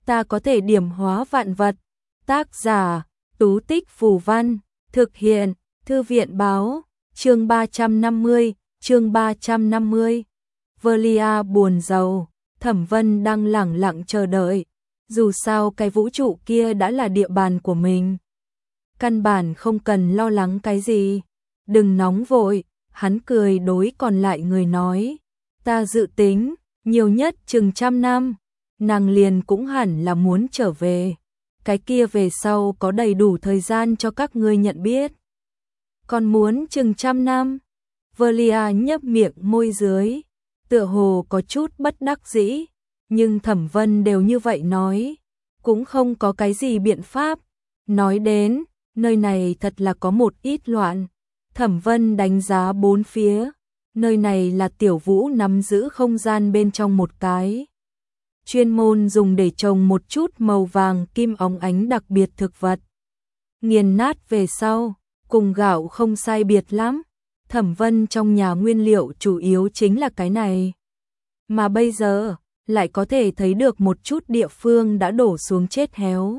ta có thể điểm hóa vạn vật. Tác giả, Tú Tích Phù Văn, thực hiện, Thư viện báo, chương 350. Valia buồn rầu, Thẩm Vân đang lẳng lặng chờ đợi. Dù sao cái vũ trụ kia đã là địa bàn của mình. Căn bản không cần lo lắng cái gì. Đừng nóng vội, hắn cười đối còn lại người nói. Ta dự tính, nhiều nhất chừng 100 năm, nàng liền cũng hẳn là muốn trở về. Cái kia về sau có đầy đủ thời gian cho các ngươi nhận biết. Còn muốn chừng 100 năm? Valia nhấp miệng môi dưới, tựa hồ có chút bất đắc dĩ, nhưng Thẩm Vân đều như vậy nói, cũng không có cái gì biện pháp. Nói đến, nơi này thật là có một ít loạn. Thẩm Vân đánh giá bốn phía, nơi này là Tiểu Vũ nắm giữ không gian bên trong một cái. Chuyên môn dùng để trồng một chút màu vàng kim óng ánh đặc biệt thực vật. Nghiền nát về sau, cùng gạo không sai biệt lắm. Thẩm Vân trong nhà nguyên liệu chủ yếu chính là cái này. Mà bây giờ, lại có thể thấy được một chút địa phương đã đổ xuống chết héo.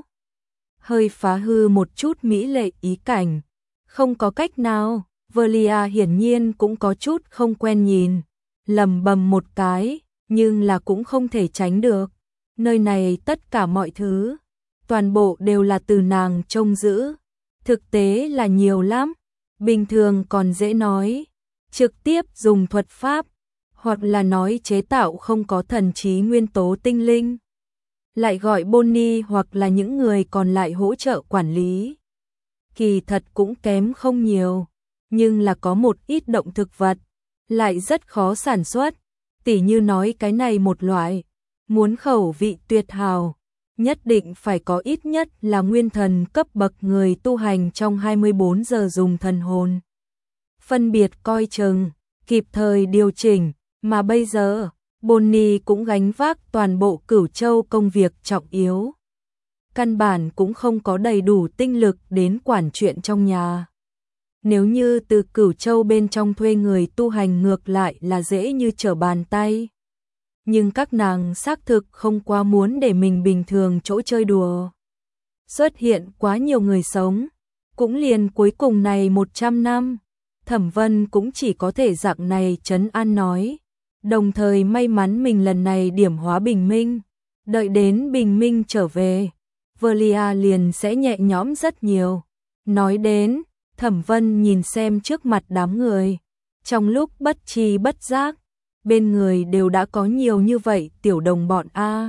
Hơi phá hư một chút mỹ lệ ý cảnh. Không có cách nào, Valia hiển nhiên cũng có chút không quen nhìn. Lầm bầm một cái, nhưng là cũng không thể tránh được. Nơi này tất cả mọi thứ, toàn bộ đều là từ nàng trông giữ. Thực tế là nhiều lắm. Bình thường còn dễ nói, trực tiếp dùng thuật pháp, hoặc là nói chế tạo không có thần trí nguyên tố tinh linh. Lại gọi Bonnie hoặc là những người còn lại hỗ trợ quản lý. Kỳ thật cũng kém không nhiều, nhưng là có một ít động thực vật, lại rất khó sản xuất. Tỉ như nói cái này một loại, muốn khẩu vị tuyệt hảo, nhất định phải có ít nhất là nguyên thần cấp bậc người tu hành trong 24 giờ dùng thần hồn. Phân biệt coi chừng, kịp thời điều chỉnh, mà bây giờ, Bonnie cũng gánh vác toàn bộ Cửu Châu công việc trọng yếu. Căn bản cũng không có đầy đủ tinh lực đến quản chuyện trong nhà. Nếu như từ Cửu Châu bên trong thuê người tu hành ngược lại là dễ như trở bàn tay. Nhưng các nàng xác thực không quá muốn để mình bình thường chỗ chơi đùa. Xuất hiện quá nhiều người sống, cũng liền cuối cùng này 100 năm, Thẩm Vân cũng chỉ có thể dạng này trấn an nói, đồng thời may mắn mình lần này điểm hóa bình minh, đợi đến bình minh trở về, Valia liền sẽ nhẹ nhõm rất nhiều. Nói đến, Thẩm Vân nhìn xem trước mặt đám người, trong lúc bất tri bất giác, bên người đều đã có nhiều như vậy tiểu đồng bọn a.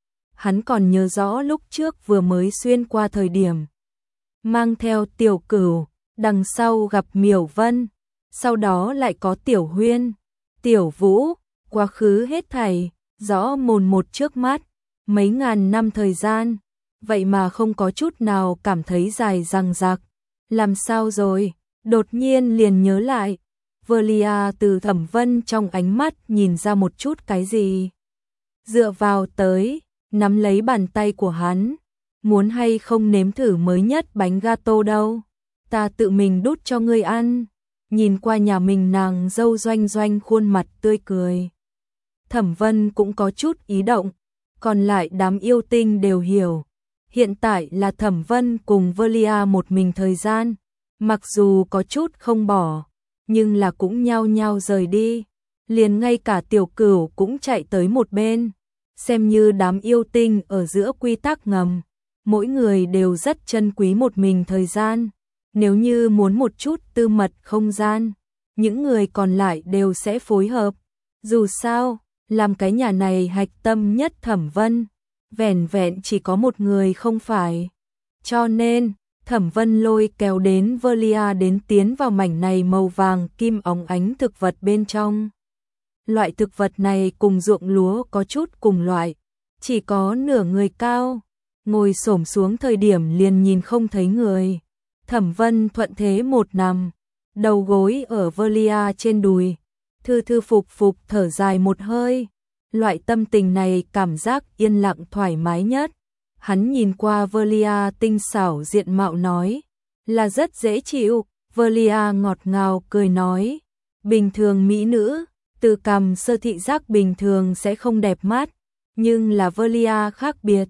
Hắn còn nhớ rõ lúc trước vừa mới xuyên qua thời điểm, mang theo Tiểu Cửu, đằng sau gặp Miểu Vân, sau đó lại có Tiểu Huyên, Tiểu Vũ, quá khứ hết thảy, rõ mồn một trước mắt, mấy ngàn năm thời gian, vậy mà không có chút nào cảm thấy dài dằng dặc. Làm sao rồi? Đột nhiên liền nhớ lại. Valia từ Thẩm Vân trong ánh mắt nhìn ra một chút cái gì. Dựa vào tới, nắm lấy bàn tay của hắn. Muốn hay không nếm thử mới nhất bánh gato đâu? Ta tự mình đút cho ngươi ăn. Nhìn qua nhà mình nàng dâu Doanh Doanh khuôn mặt tươi cười. Thẩm Vân cũng có chút ý động. Còn lại đám yêu tinh đều hiểu. Hiện tại là Thẩm Vân cùng Valia một mình thời gian. Mặc dù có chút không bỏ, nhưng là cũng nhao nhao rời đi. Liền ngay cả Tiểu Cửu cũng chạy tới một bên. Xem như đám yêu tinh ở giữa quy tắc ngầm. Mỗi người đều rất trân quý một mình thời gian. Nếu như muốn một chút tư mật không gian, những người còn lại đều sẽ phối hợp. Dù sao, làm cái nhà này hạch tâm nhất Thẩm Vân, vẻn vẹn chỉ có một người không phải. Cho nên, Thẩm Vân lôi kéo đến Valia đến tiến vào mảnh này màu vàng kim óng ánh thực vật bên trong. Loại thực vật này cùng ruộng lúa có chút cùng loại, chỉ có nửa người cao, ngồi xổm xuống thời điểm liền nhìn không thấy người. Thẩm Vân thuận thế một nằm, đầu gối ở Valia trên đùi, thư thư phục phục thở dài một hơi. Loại tâm tình này cảm giác yên lặng thoải mái nhất. Hắn nhìn qua Valia tinh xảo diện mạo nói, là rất dễ chịu. Valia ngọt ngào cười nói, bình thường mỹ nữ, từ cằm sơ thị giác bình thường sẽ không đẹp mắt, nhưng là Valia khác biệt.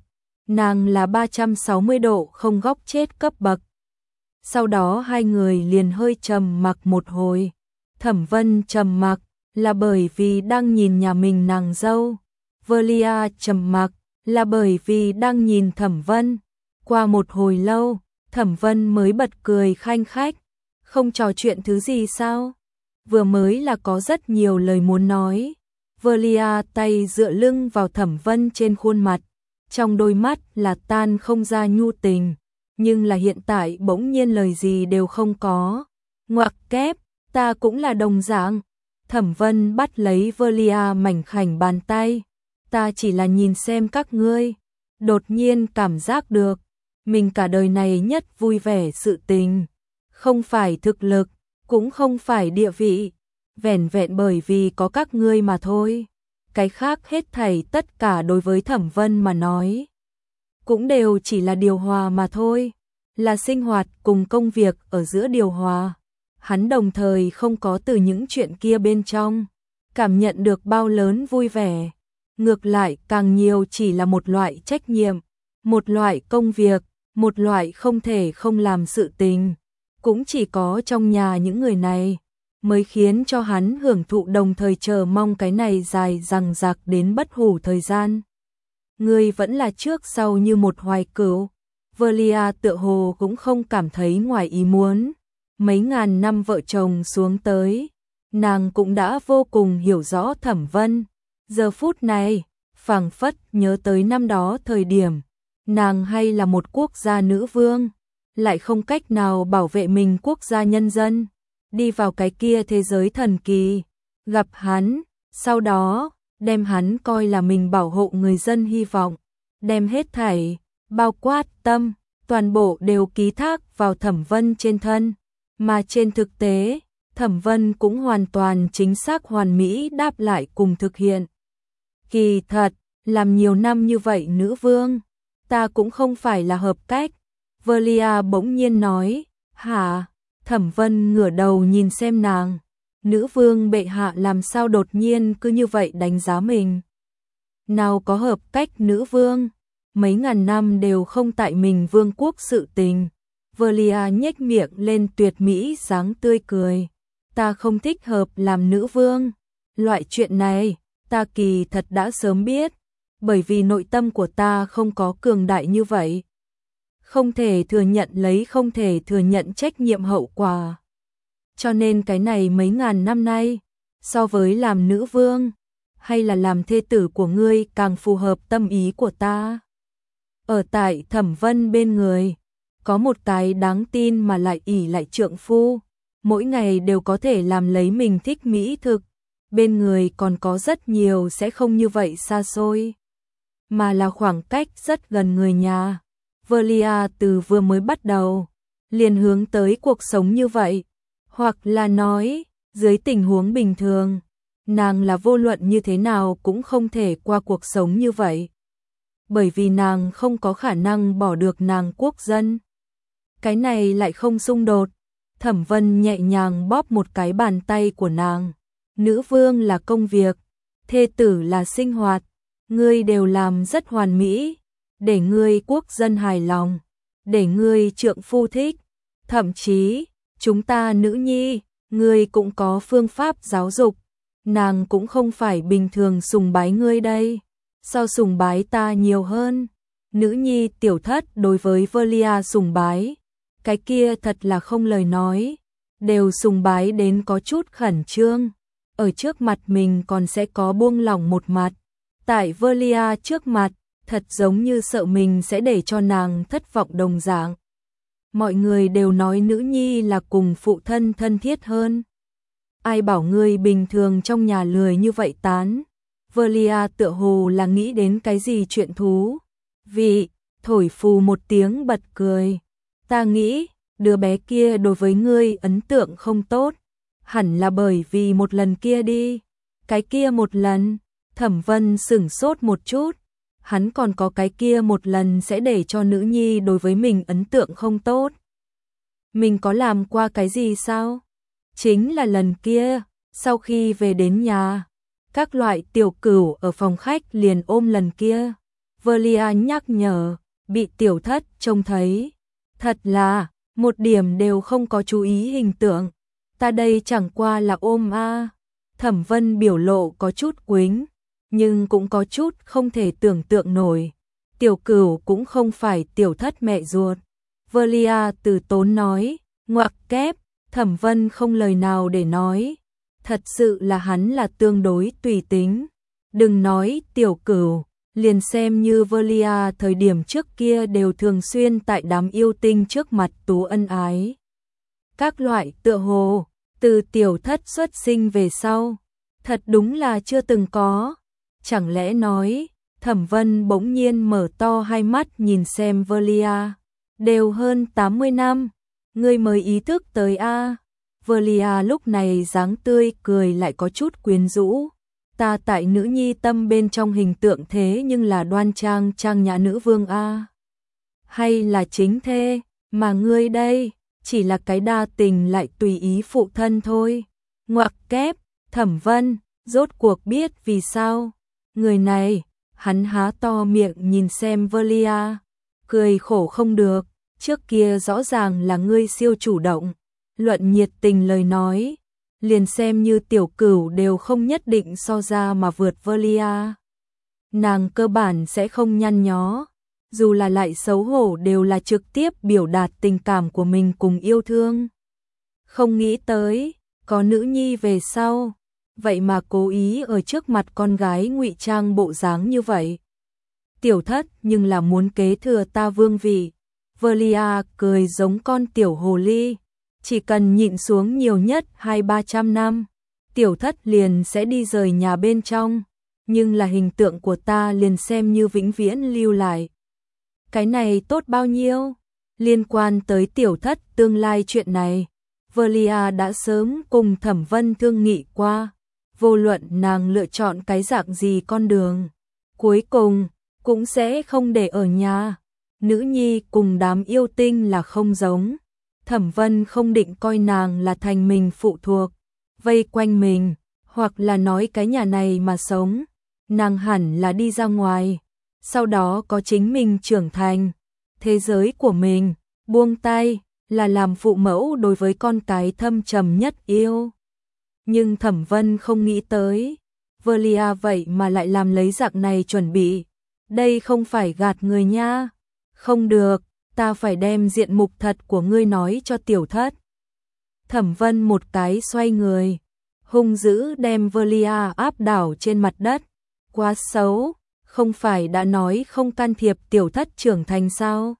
nàng là 360 độ không góc chết cấp bậc. Sau đó hai người liền hơi trầm mặc một hồi. Thẩm Vân trầm mặc là bởi vì đang nhìn nhà mình nàng dâu. Velia trầm mặc là bởi vì đang nhìn Thẩm Vân. Qua một hồi lâu, Thẩm Vân mới bật cười khanh khách. Không trò chuyện thứ gì sao? Vừa mới là có rất nhiều lời muốn nói. Velia tay dựa lưng vào Thẩm Vân trên khuôn mặt. Trong đôi mắt là tan không ra nhu tình. Nhưng là hiện tại bỗng nhiên lời gì đều không có. Ngoặc kép, ta cũng là đồng dạng. Thẩm Vân bắt lấy Velia mảnh khảnh bàn tay. Ta chỉ là nhìn xem các ngươi. Đột nhiên cảm giác được. Mình cả đời này nhất vui vẻ sự tình. Không phải thực lực, cũng không phải địa vị. Vẻn vẹn bởi vì có các ngươi mà thôi. Cái khác hết thảy tất cả đối với Thẩm Vân mà nói. Cũng đều chỉ là điều hòa mà thôi. Là sinh hoạt cùng công việc ở giữa điều hòa. Hắn đồng thời không có từ những chuyện kia bên trong cảm nhận được bao lớn vui vẻ. Ngược lại càng nhiều chỉ là một loại trách nhiệm, một loại công việc, một loại không thể không làm sự tình. Cũng chỉ có trong nhà những người này mới khiến cho hắn hưởng thụ đồng thời chờ mong cái này dài dằng dặc đến bất hủ thời gian. Ngươi vẫn là trước sau như một hoài cửu. Velia tựa hồ cũng không cảm thấy ngoài ý muốn. Mấy ngàn năm vợ chồng xuống tới, nàng cũng đã vô cùng hiểu rõ Thẩm Vân. Giờ phút này, phảng phất nhớ tới năm đó thời điểm, nàng hay là một quốc gia nữ vương, lại không cách nào bảo vệ mình quốc gia nhân dân, đi vào cái kia thế giới thần kỳ, gặp hắn, sau đó đem hắn coi là mình bảo hộ người dân hy vọng, đem hết thảy, bao quát tâm, toàn bộ đều ký thác vào Thẩm Vân trên thân, mà trên thực tế, Thẩm Vân cũng hoàn toàn chính xác hoàn mỹ đáp lại cùng thực hiện. Kỳ thật, làm nhiều năm như vậy nữ vương, ta cũng không phải là hợp cách. Velia bỗng nhiên nói, hả? Thẩm Vân ngửa đầu nhìn xem nàng. Nữ vương bệ hạ làm sao đột nhiên cứ như vậy đánh giá mình? Nào có hợp cách nữ vương, mấy ngàn năm đều không tại mình vương quốc sự tình. Velia nhếch miệng lên tuyệt mỹ dáng tươi cười. Ta không thích hợp làm nữ vương. Loại chuyện này, ta kỳ thật đã sớm biết, bởi vì nội tâm của ta không có cường đại như vậy. Không thể thừa nhận không thể thừa nhận trách nhiệm hậu quả. Cho nên cái này mấy ngàn năm nay, so với làm nữ vương, hay là làm thê tử của ngươi càng phù hợp tâm ý của ta. Ở tại Thẩm Vân bên người, có một cái đáng tin mà lại ỷ lại trượng phu, mỗi ngày đều có thể làm lấy mình thích mỹ thực, bên người còn có rất nhiều sẽ không như vậy xa xôi, mà là khoảng cách rất gần người nhà. Velia từ vừa mới bắt đầu, liền hướng tới cuộc sống như vậy, hoặc là nói, dưới tình huống bình thường, nàng là vô luận như thế nào cũng không thể qua cuộc sống như vậy. Bởi vì nàng không có khả năng bỏ được nàng quốc dân. Cái này lại không xung đột. Thẩm Vân nhẹ nhàng bóp một cái bàn tay của nàng. Nữ vương là công việc, thê tử là sinh hoạt, ngươi đều làm rất hoàn mỹ, để ngươi quốc dân hài lòng, để ngươi trượng phu thích, thậm chí, chúng ta nữ nhi, ngươi cũng có phương pháp giáo dục, nàng cũng không phải bình thường sùng bái ngươi đây, so sùng bái ta nhiều hơn. Nữ nhi tiểu thất đối với Velia sùng bái, cái kia thật là không lời nói, đều sùng bái đến có chút khẩn trương, ở trước mặt mình còn sẽ có buông lỏng một mặt, tại Velia trước mặt, thật giống như sợ mình sẽ để cho nàng thất vọng đồng dạng. Mọi người đều nói nữ nhi là cùng phụ thân thân thiết hơn. Ai bảo ngươi bình thường trong nhà lười như vậy tán. Velia tựa hồ là nghĩ đến cái gì chuyện thú. Vị, thổi phù một tiếng bật cười. Ta nghĩ, đứa bé kia đối với ngươi ấn tượng không tốt. Hẳn là bởi vì một lần kia đi. Cái kia một lần, Thẩm Vân sửng sốt một chút. Hắn còn có cái kia một lần sẽ để cho nữ nhi đối với mình ấn tượng không tốt. Mình có làm qua cái gì sao? Chính là lần kia, sau khi về đến nhà, các loại tiểu cửu ở phòng khách liền ôm lần kia. Velia nhắc nhở, bị tiểu thất trông thấy. Thật là, một điểm đều không có chú ý hình tượng. Ta đây chẳng qua là ôm a. Thẩm Vân biểu lộ có chút quĩnh, nhưng cũng có chút không thể tưởng tượng nổi. Tiểu Cửu cũng không phải tiểu thất mẹ ruột. Velia từ tốn nói, ngoặc kép, Thẩm Vân không lời nào để nói. Thật sự là hắn là tương đối tùy tính. Đừng nói Tiểu Cửu, liền xem như Velia thời điểm trước kia đều thường xuyên tại đám yêu tinh trước mặt tú ân ái. Các loại tựa hồ, từ tiểu thất xuất sinh về sau, thật đúng là chưa từng có. Chẳng lẽ nói, Thẩm Vân bỗng nhiên mở to hai mắt nhìn xem Velia, đều hơn 80 năm, ngươi mới ý thức tới a. Velia lúc này dáng tươi cười lại có chút quyến rũ. Ta tại nữ nhi tâm bên trong hình tượng thế nhưng là đoan trang trang nhã nữ vương a. Hay là chính thê, mà ngươi đây, chỉ là cái đa tình lại tùy ý phụ thân thôi. Ngoặc kép, Thẩm Vân, rốt cuộc biết vì sao. Người này, hắn há to miệng nhìn xem Velia, cười khổ không được, trước kia rõ ràng là ngươi siêu chủ động, luận nhiệt tình lời nói, liền xem như Tiểu Cửu đều không nhất định so ra mà vượt Velia. Nàng cơ bản sẽ không nhăn nhó, dù là lại xấu hổ đều là trực tiếp biểu đạt tình cảm của mình cùng yêu thương. Không nghĩ tới, có nữ nhi về sau, vậy mà cố ý ở trước mặt con gái ngụy trang bộ dáng như vậy. Tiểu thất nhưng là muốn kế thừa ta vương vị. Velia cười giống con tiểu hồ ly. Chỉ cần nhịn xuống nhiều nhất 200-300 năm, tiểu thất liền sẽ đi rời nhà bên trong. Nhưng là hình tượng của ta liền xem như vĩnh viễn lưu lại. Cái này tốt bao nhiêu? Liên quan tới tiểu thất tương lai chuyện này, Velia đã sớm cùng Thẩm Vân thương nghị qua. Vô luận nàng lựa chọn cái dạng gì con đường, cuối cùng cũng sẽ không để ở nhà. Nữ nhi cùng đám yêu tinh là không giống. Thẩm Vân không định coi nàng là thành mình phụ thuộc, vây quanh mình, hoặc là nói cái nhà này mà sống. Nàng hẳn là đi ra ngoài, sau đó có chính mình trưởng thành, thế giới của mình, buông tay, là làm phụ mẫu đối với con cái thâm trầm nhất yêu. Nhưng Thẩm Vân không nghĩ tới, Velia vậy mà lại làm lấy dạng này chuẩn bị. Đây không phải gạt người nha. Không được, ta phải đem diện mục thật của ngươi nói cho tiểu thất. Thẩm Vân một cái xoay người, hung dữ đem Velia áp đảo trên mặt đất. Quá xấu, không phải đã nói không can thiệp tiểu thất trưởng thành sao?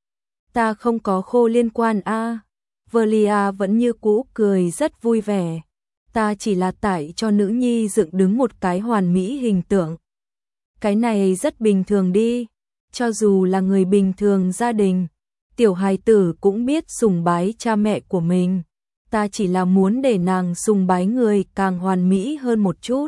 Ta không có khô liên quan a. Velia vẫn như cũ cười rất vui vẻ. Ta chỉ là tại cho nữ nhi dựng đứng một cái hoàn mỹ hình tượng. Cái này rất bình thường đi. Cho dù là người bình thường gia đình, tiểu hài tử cũng biết sùng bái cha mẹ của mình. Ta chỉ là muốn để nàng sùng bái người càng hoàn mỹ hơn một chút.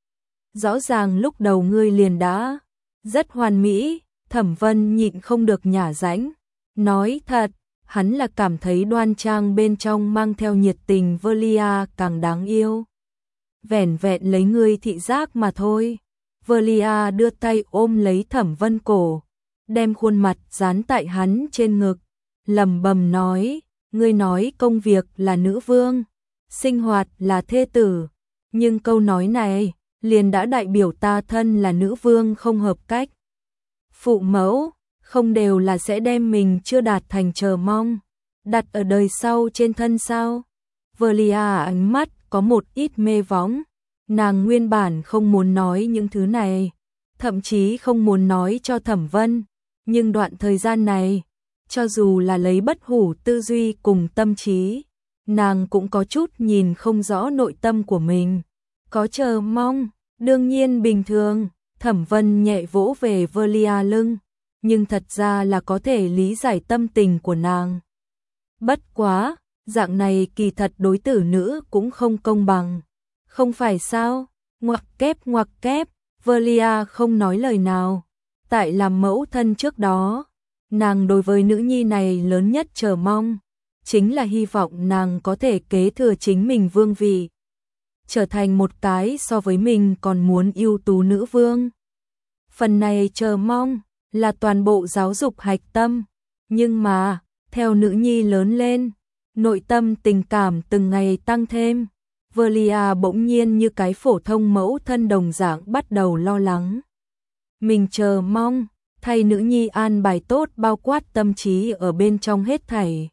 Rõ ràng lúc đầu ngươi liền đã rất hoàn mỹ. Thẩm Vân nhịn không được nhả rãnh. Nói thật, hắn là cảm thấy đoan trang bên trong mang theo nhiệt tình Velia càng đáng yêu. Vẻn vẹn lấy ngươi thị giác mà thôi. Velia đưa tay ôm lấy Thẩm Vân cổ, đem khuôn mặt dán tại hắn trên ngực, lẩm bẩm nói, ngươi nói công việc là nữ vương, sinh hoạt là thê tử, nhưng câu nói này liền đã đại biểu ta thân là nữ vương không hợp cách. Phụ mẫu không đều là sẽ đem mình chưa đạt thành chờ mong đặt ở đời sau trên thân sao? Velia ánh mắt có một ít mê võng, nàng nguyên bản không muốn nói những thứ này, thậm chí không muốn nói cho Thẩm Vân, nhưng đoạn thời gian này, cho dù là lấy bất hủ tư duy cùng tâm trí, nàng cũng có chút nhìn không rõ nội tâm của mình, có chờ mong, đương nhiên bình thường. Thẩm Vân nhẹ vỗ về Velia lưng, nhưng thật ra là có thể lý giải tâm tình của nàng. Bất quá, dạng này kỳ thật đối tử nữ cũng không công bằng. Không phải sao? Ngoặc kép, Velia không nói lời nào. Tại làm mẫu thân trước đó, nàng đối với nữ nhi này lớn nhất chờ mong, chính là hy vọng nàng có thể kế thừa chính mình vương vị, trở thành một cái so với mình còn muốn ưu tú nữ vương. Phần này chờ mong là toàn bộ giáo dục hạch tâm, nhưng mà, theo nữ nhi lớn lên, nội tâm tình cảm từng ngày tăng thêm, Velia bỗng nhiên như cái phổ thông mẫu thân đồng dạng bắt đầu lo lắng. Mình chờ mong, thay nữ nhi an bài tốt bao quát tâm trí ở bên trong hết thảy.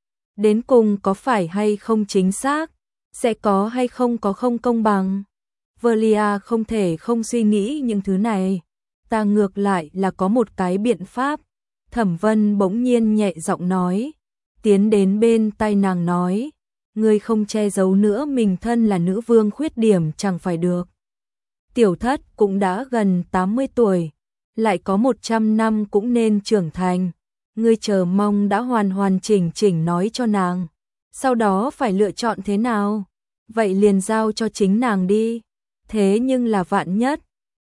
Đến cùng có phải hay không chính xác, sẽ có hay không có không công bằng. Velia không thể không suy nghĩ những thứ này. Ta ngược lại là có một cái biện pháp. Thẩm Vân bỗng nhiên nhẹ giọng nói, tiến đến bên tai nàng nói, ngươi không che giấu nữa mình thân là nữ vương khuyết điểm chẳng phải được. Tiểu thất cũng đã gần 80 tuổi, lại có 100 năm cũng nên trưởng thành. Ngươi chờ mong đã hoàn chỉnh nói cho nàng. Sau đó phải lựa chọn thế nào? Vậy liền giao cho chính nàng đi. Thế nhưng là vạn nhất.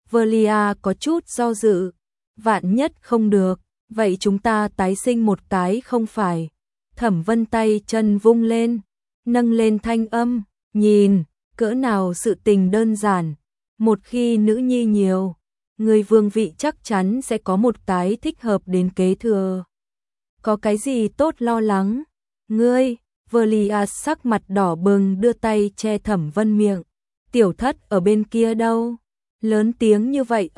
Velia có chút do dự. Vạn nhất không được, vậy chúng ta tái sinh một cái không phải. Thẩm Vân tay chân vung lên, nâng lên thanh âm, nhìn, cỡ nào sự tình đơn giản. Một khi nữ nhi nhiều, người vương vị chắc chắn sẽ có một cái thích hợp đến kế thừa. Có cái gì tốt lo lắng? Ngươi, Velia sắc mặt đỏ bừng đưa tay che Thẩm Vân miệng. Tiểu thất ở bên kia đâu? Lớn tiếng như vậy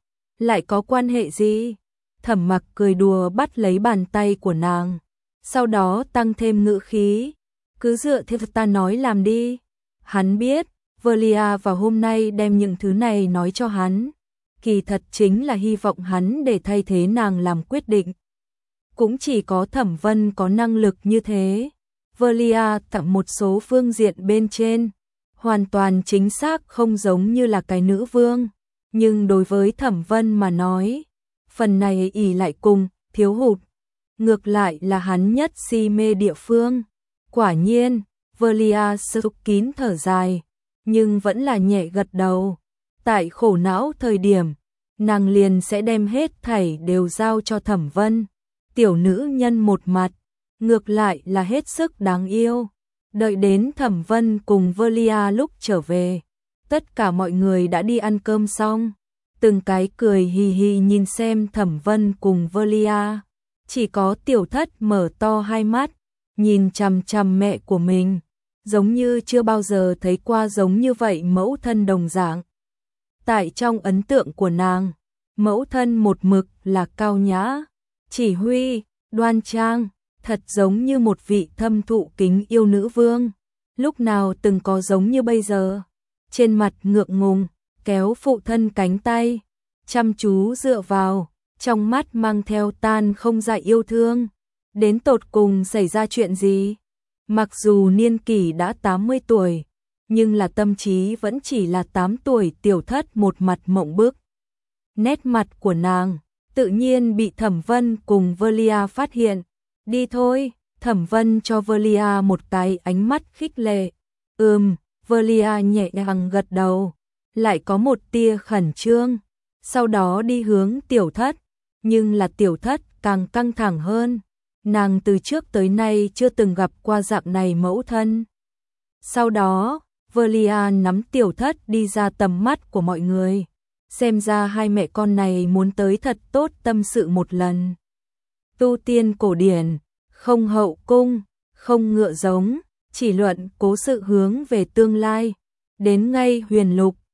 lại có quan hệ gì? Thẩm Mặc cười đùa bắt lấy bàn tay của nàng, sau đó tăng thêm ngữ khí, cứ dựa theo ta nói làm đi. Hắn biết, Velia vào hôm nay đem những thứ này nói cho hắn, kỳ thật chính là hy vọng hắn để thay thế nàng làm quyết định. Cũng chỉ có Thẩm Vân có năng lực như thế. Velia tại một số phương diện bên trên, hoàn toàn chính xác không giống như là cái nữ vương. Nhưng đối với Thẩm Vân mà nói, phần này ỷ lại cùng, thiếu hụt. Ngược lại là hắn nhất si mê địa phương. Quả nhiên, Velia sụp kín thở dài, nhưng vẫn là nhẹ gật đầu. Tại khổ não thời điểm, nàng liền sẽ đem hết thảy đều giao cho Thẩm Vân. Tiểu nữ nhân một mặt, ngược lại là hết sức đáng yêu. Đợi đến Thẩm Vân cùng Velia lúc trở về, tất cả mọi người đã đi ăn cơm xong, từng cái cười hì hì nhìn xem Thẩm Vân cùng Velia. Chỉ có Tiểu Thất mở to hai mắt, nhìn chằm chằm mẹ của mình, giống như chưa bao giờ thấy qua giống như vậy mẫu thân đồng dạng. Tại trong ấn tượng của nàng, mẫu thân một mực là cao nhã, chỉ huy, đoan trang, thật giống như một vị thâm thụ kính yêu nữ vương. Lúc nào từng có giống như bây giờ, trên mặt ngượng ngùng, kéo phụ thân cánh tay, chăm chú dựa vào, trong mắt mang theo tan không dại yêu thương. Đến tột cùng xảy ra chuyện gì? Mặc dù niên kỷ đã 80 tuổi, nhưng là tâm trí vẫn chỉ là 8 tuổi. Tiểu Thất một mặt mộng bức. Nét mặt của nàng tự nhiên bị Thẩm Vân cùng Velia phát hiện. Đi thôi, Thẩm Vân cho Velia một cái ánh mắt khích lệ. Velia nhẹ nhàng gật đầu, lại có một tia khẩn trương, sau đó đi hướng Tiểu Thất, nhưng là Tiểu Thất càng căng thẳng hơn. Nàng từ trước tới nay chưa từng gặp qua dạng này mẫu thân. Sau đó, Velia nắm Tiểu Thất đi ra tầm mắt của mọi người. Xem ra hai mẹ con này muốn tới thật tốt tâm sự một lần. Tu tiên cổ điển, không hậu cung, không ngựa giống, chỉ luận cố sự hướng về tương lai. Đến ngay huyền lục,